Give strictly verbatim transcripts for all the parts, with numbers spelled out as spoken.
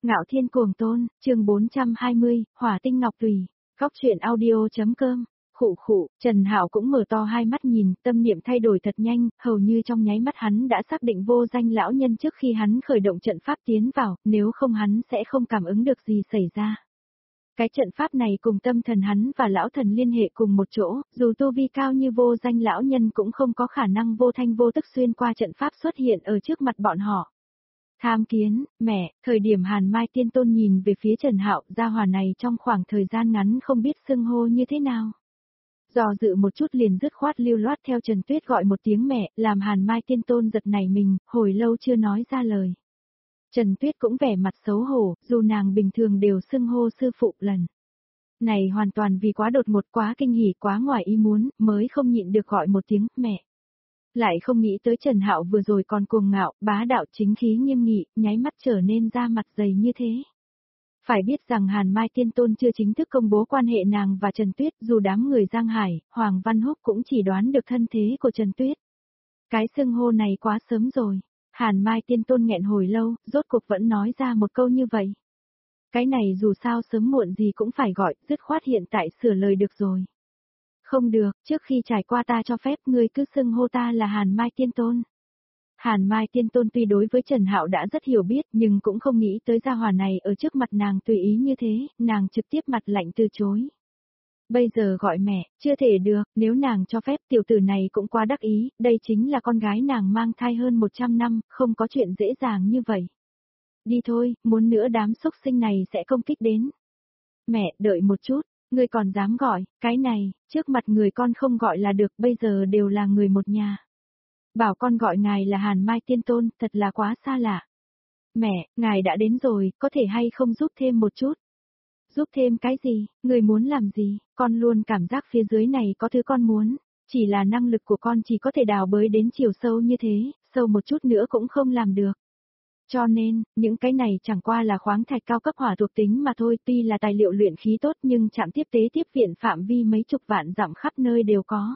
Ngạo Thiên Cuồng Tôn, chương bốn trăm hai mươi, Hỏa Tinh Ngọc Tùy, Góc truyện audio.com. Khụ khụ, Trần Hạo cũng mở to hai mắt nhìn, tâm niệm thay đổi thật nhanh, hầu như trong nháy mắt hắn đã xác định vô danh lão nhân trước khi hắn khởi động trận pháp tiến vào, nếu không hắn sẽ không cảm ứng được gì xảy ra. Cái trận pháp này cùng tâm thần hắn và lão thần liên hệ cùng một chỗ, dù tu vi cao như vô danh lão nhân cũng không có khả năng vô thanh vô tức xuyên qua trận pháp xuất hiện ở trước mặt bọn họ. Tham kiến, mẹ, thời điểm Hàn Mai Tiên Tôn nhìn về phía Trần Hạo, gia hỏa này trong khoảng thời gian ngắn không biết xưng hô như thế nào. Do dự một chút liền dứt khoát lưu loát theo Trần Tuyết gọi một tiếng mẹ, làm Hàn Mai Tiên Tôn giật nảy mình, hồi lâu chưa nói ra lời. Trần Tuyết cũng vẻ mặt xấu hổ, dù nàng bình thường đều xưng hô sư phụ lần. Này hoàn toàn vì quá đột ngột, quá kinh hỉ, quá ngoài ý muốn, mới không nhịn được gọi một tiếng mẹ. Lại không nghĩ tới Trần Hạo vừa rồi còn cuồng ngạo, bá đạo, chính khí nghiêm nghị, nháy mắt trở nên da mặt dày như thế. Phải biết rằng Hàn Mai Tiên Tôn chưa chính thức công bố quan hệ nàng và Trần Tuyết, dù đám người Giang Hải, Hoàng Văn Húc cũng chỉ đoán được thân thế của Trần Tuyết. Cái xưng hô này quá sớm rồi. Hàn Mai Tiên Tôn nghẹn hồi lâu, rốt cuộc vẫn nói ra một câu như vậy. Cái này dù sao sớm muộn gì cũng phải gọi, dứt khoát hiện tại sửa lời được rồi. Không được, trước khi trải qua ta cho phép ngươi cứ xưng hô ta là Hàn Mai Tiên Tôn. Hàn Mai Tiên Tôn tuy đối với Trần Hạo đã rất hiểu biết nhưng cũng không nghĩ tới gia hỏa này ở trước mặt nàng tùy ý như thế, nàng trực tiếp mặt lạnh từ chối. Bây giờ gọi mẹ, chưa thể được, nếu nàng cho phép tiểu tử này cũng quá đắc ý, đây chính là con gái nàng mang thai hơn một trăm năm, không có chuyện dễ dàng như vậy. Đi thôi, muốn nữa đám xúc sinh này sẽ công kích đến. Mẹ, đợi một chút, ngươi còn dám gọi, cái này, trước mặt người con không gọi là được, bây giờ đều là người một nhà. Bảo con gọi ngài là Hàn Mai Tiên Tôn, thật là quá xa lạ. Mẹ, ngài đã đến rồi, có thể hay không giúp thêm một chút? Giúp thêm cái gì, người muốn làm gì, con luôn cảm giác phía dưới này có thứ con muốn, chỉ là năng lực của con chỉ có thể đào bới đến chiều sâu như thế, sâu một chút nữa cũng không làm được. Cho nên, những cái này chẳng qua là khoáng thạch cao cấp hỏa thuộc tính mà thôi, tuy là tài liệu luyện khí tốt nhưng trạm tiếp tế tiếp viện phạm vi mấy chục vạn dặm khắp nơi đều có.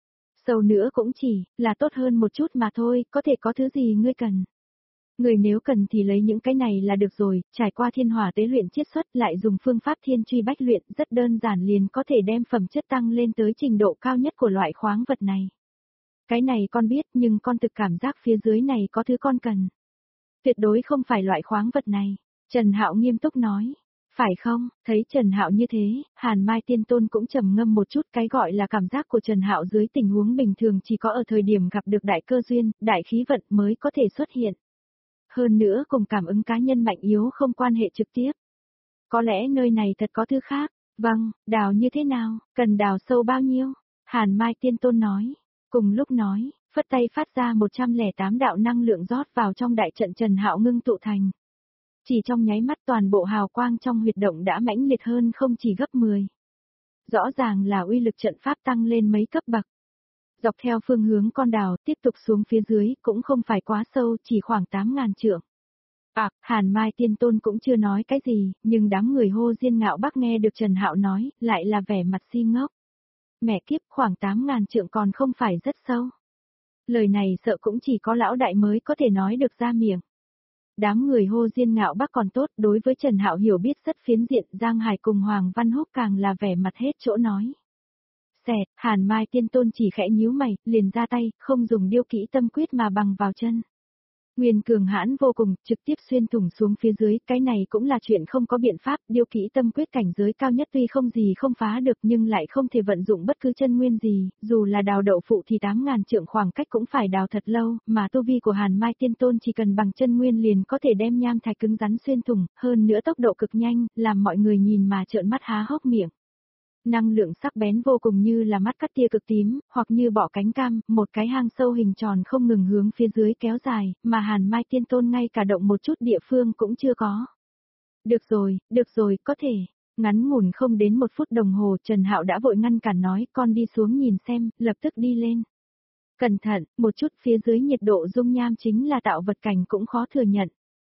Sâu nữa cũng chỉ là tốt hơn một chút mà thôi, có thể có thứ gì ngươi cần. Người nếu cần thì lấy những cái này là được rồi, trải qua thiên hỏa tế luyện chiết xuất lại dùng phương pháp thiên truy bách luyện rất đơn giản liền có thể đem phẩm chất tăng lên tới trình độ cao nhất của loại khoáng vật này. Cái này con biết nhưng con thực cảm giác phía dưới này có thứ con cần. Tuyệt đối không phải loại khoáng vật này, Trần Hạo nghiêm túc nói. Phải không, thấy Trần Hạo như thế, Hàn Mai Tiên Tôn cũng trầm ngâm một chút, cái gọi là cảm giác của Trần Hạo dưới tình huống bình thường chỉ có ở thời điểm gặp được đại cơ duyên, đại khí vận mới có thể xuất hiện. Hơn nữa cùng cảm ứng cá nhân mạnh yếu không quan hệ trực tiếp. Có lẽ nơi này thật có thứ khác, vâng, đào như thế nào, cần đào sâu bao nhiêu? Hàn Mai Tiên Tôn nói, cùng lúc nói, phất tay phát ra một trăm lẻ tám đạo năng lượng rót vào trong đại trận Trần Hạo ngưng tụ thành. Chỉ trong nháy mắt toàn bộ hào quang trong huyệt động đã mãnh liệt hơn không chỉ gấp mười. Rõ ràng là uy lực trận pháp tăng lên mấy cấp bậc. Dọc theo phương hướng con đào tiếp tục xuống phía dưới cũng không phải quá sâu, chỉ khoảng tám ngàn trượng. À, Hàn Mai Tiên Tôn cũng chưa nói cái gì, nhưng đám người hô Diên Ngạo Bắc nghe được Trần Hạo nói, lại là vẻ mặt si ngốc. Mẹ kiếp, khoảng tám ngàn trượng còn không phải rất sâu. Lời này sợ cũng chỉ có lão đại mới có thể nói được ra miệng. Đám người hô Diên Ngạo Bắc còn tốt, đối với Trần Hạo hiểu biết rất phiến diện, Giang Hải cùng Hoàng Văn Húc càng là vẻ mặt hết chỗ nói. Xẹt, Hàn Mai Tiên Tôn chỉ khẽ nhíu mày, liền ra tay, không dùng điêu kỹ tâm quyết mà bằng vào chân. Nguyên cường hãn vô cùng, trực tiếp xuyên thủng xuống phía dưới, cái này cũng là chuyện không có biện pháp, điêu kỹ tâm quyết cảnh giới cao nhất tuy không gì không phá được nhưng lại không thể vận dụng bất cứ chân nguyên gì, dù là đào đậu phụ thì tám ngàn trượng khoảng cách cũng phải đào thật lâu, mà tu vi của Hàn Mai Tiên Tôn chỉ cần bằng chân nguyên liền có thể đem nham thạch cứng rắn xuyên thủng, hơn nữa tốc độ cực nhanh, làm mọi người nhìn mà trợn mắt há hốc miệng. Năng lượng sắc bén vô cùng như là mắt cắt tia cực tím, hoặc như bọ cánh cam, một cái hang sâu hình tròn không ngừng hướng phía dưới kéo dài, mà Hàn Mai Tiên Tôn ngay cả động một chút địa phương cũng chưa có. Được rồi, được rồi, có thể. Ngắn ngủn không đến một phút đồng hồ, Trần Hạo đã vội ngăn cản nói, con đi xuống nhìn xem, lập tức đi lên. Cẩn thận, một chút phía dưới nhiệt độ dung nham chính là tạo vật cảnh cũng khó thừa nhận.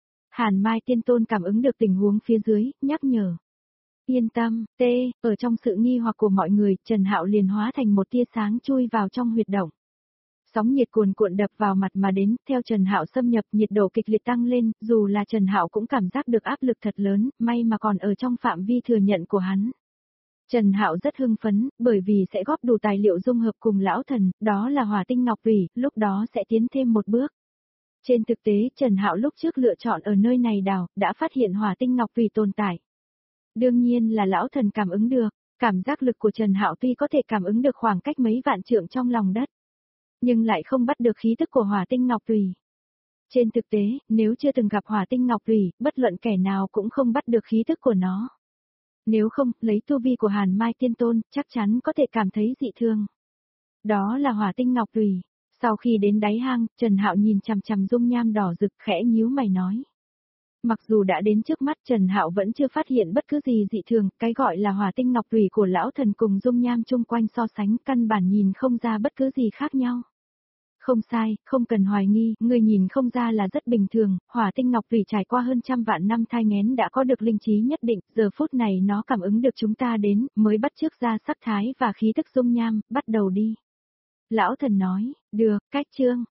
Hàn Mai Tiên Tôn cảm ứng được tình huống phía dưới, nhắc nhở. Yên tâm, tê, ở trong sự nghi hoặc của mọi người, Trần Hạo liền hóa thành một tia sáng chui vào trong huyệt động. Sóng nhiệt cuồn cuộn đập vào mặt mà đến, theo Trần Hạo xâm nhập, nhiệt độ kịch liệt tăng lên, dù là Trần Hạo cũng cảm giác được áp lực thật lớn, may mà còn ở trong phạm vi thừa nhận của hắn. Trần Hạo rất hưng phấn, bởi vì sẽ góp đủ tài liệu dung hợp cùng lão thần, đó là hỏa tinh ngọc thủy, lúc đó sẽ tiến thêm một bước. Trên thực tế, Trần Hạo lúc trước lựa chọn ở nơi này đào, đã phát hiện hỏa tinh ngọc thủy tồn tại. Đương nhiên là lão thần cảm ứng được, cảm giác lực của Trần Hạo tuy có thể cảm ứng được khoảng cách mấy vạn trượng trong lòng đất, nhưng lại không bắt được khí tức của hỏa tinh ngọc thủy. Trên thực tế, nếu chưa từng gặp hỏa tinh ngọc thủy, bất luận kẻ nào cũng không bắt được khí tức của nó. Nếu không, lấy tu vi của Hàn Mai Tiên Tôn, chắc chắn có thể cảm thấy dị thường. Đó là hỏa tinh ngọc thủy. Sau khi đến đáy hang, Trần Hạo nhìn chằm chằm dung nham đỏ rực, khẽ nhíu mày nói. Mặc dù đã đến trước mắt, Trần Hạo vẫn chưa phát hiện bất cứ gì dị thường, cái gọi là hỏa tinh ngọc thủy của lão thần cùng dung nham chung quanh so sánh, căn bản nhìn không ra bất cứ gì khác nhau. Không sai, không cần hoài nghi, người nhìn không ra là rất bình thường, hỏa tinh ngọc thủy trải qua hơn trăm vạn năm thai nghén đã có được linh trí nhất định, giờ phút này nó cảm ứng được chúng ta đến, mới bắt chước ra sắc thái và khí tức dung nham, bắt đầu đi. Lão thần nói, được, cách chương.